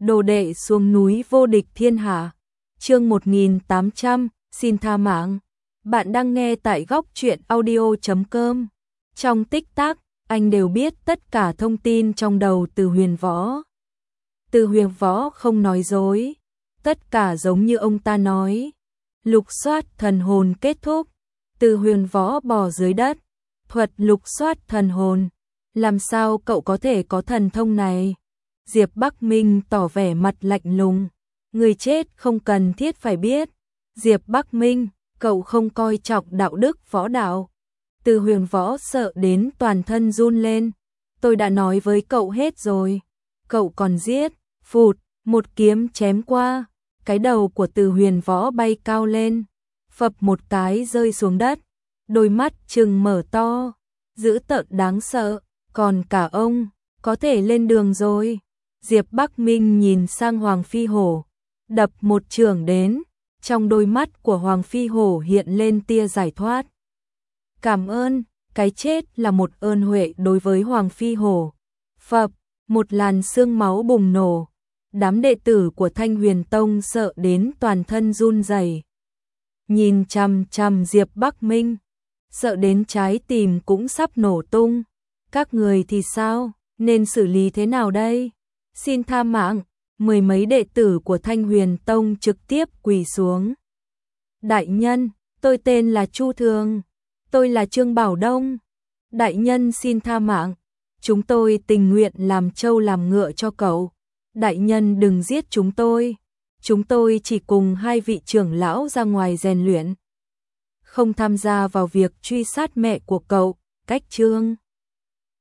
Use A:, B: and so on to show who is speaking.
A: Đồ đệ xuống núi vô địch thiên hạ. Chương 1800, xin tha mạng. Bạn đang nghe tại góc truyện audio.com. Trong tích tắc, anh đều biết tất cả thông tin trong đầu Từ Huyền Võ. Từ Huyền Võ không nói dối, tất cả giống như ông ta nói. Lục soát thần hồn kết thúc, Từ Huyền Võ bò dưới đất, thuật lục soát thần hồn. Làm sao cậu có thể có thần thông này? Diệp Bắc Minh tỏ vẻ mặt lạnh lùng. Người chết không cần thiết phải biết. Diệp Bắc Minh, cậu không coi trọng đạo đức võ đạo. Từ Huyền Võ sợ đến toàn thân run lên. Tôi đã nói với cậu hết rồi. Cậu còn giết. Phụt, một kiếm chém qua. Cái đầu của Từ Huyền Võ bay cao lên. Phập một cái rơi xuống đất. Đôi mắt trừng mở to. Dữ tợn đáng sợ. Còn cả ông, có thể lên đường rồi. Diệp Bắc Minh nhìn sang Hoàng Phi Hổ. Đập một chưởng đến. Trong đôi mắt của Hoàng Phi Hổ hiện lên tia giải thoát. Cảm ơn, cái chết là một ơn huệ đối với Hoàng Phi Hổ. Phập, một làn sương máu bùng nổ. Đám đệ tử của Thanh Huyền Tông sợ đến toàn thân run rẩy. Nhìn chằm chằm Diệp Bắc Minh, sợ đến trái tim cũng sắp nổ tung. Các người thì sao, nên xử lý thế nào đây? Xin tha mạng. Mười mấy đệ tử của Thanh Huyền Tông trực tiếp quỳ xuống. Đại nhân, tôi tên là Chu Thường. Tôi là Trương Bảo Đông. Đại nhân xin tha mạng. Chúng tôi tình nguyện làm trâu làm ngựa cho cậu. Đại nhân đừng giết chúng tôi. Chúng tôi chỉ cùng hai vị trưởng lão ra ngoài rèn luyện. Không tham gia vào việc truy sát mẹ của cậu. Cách Trương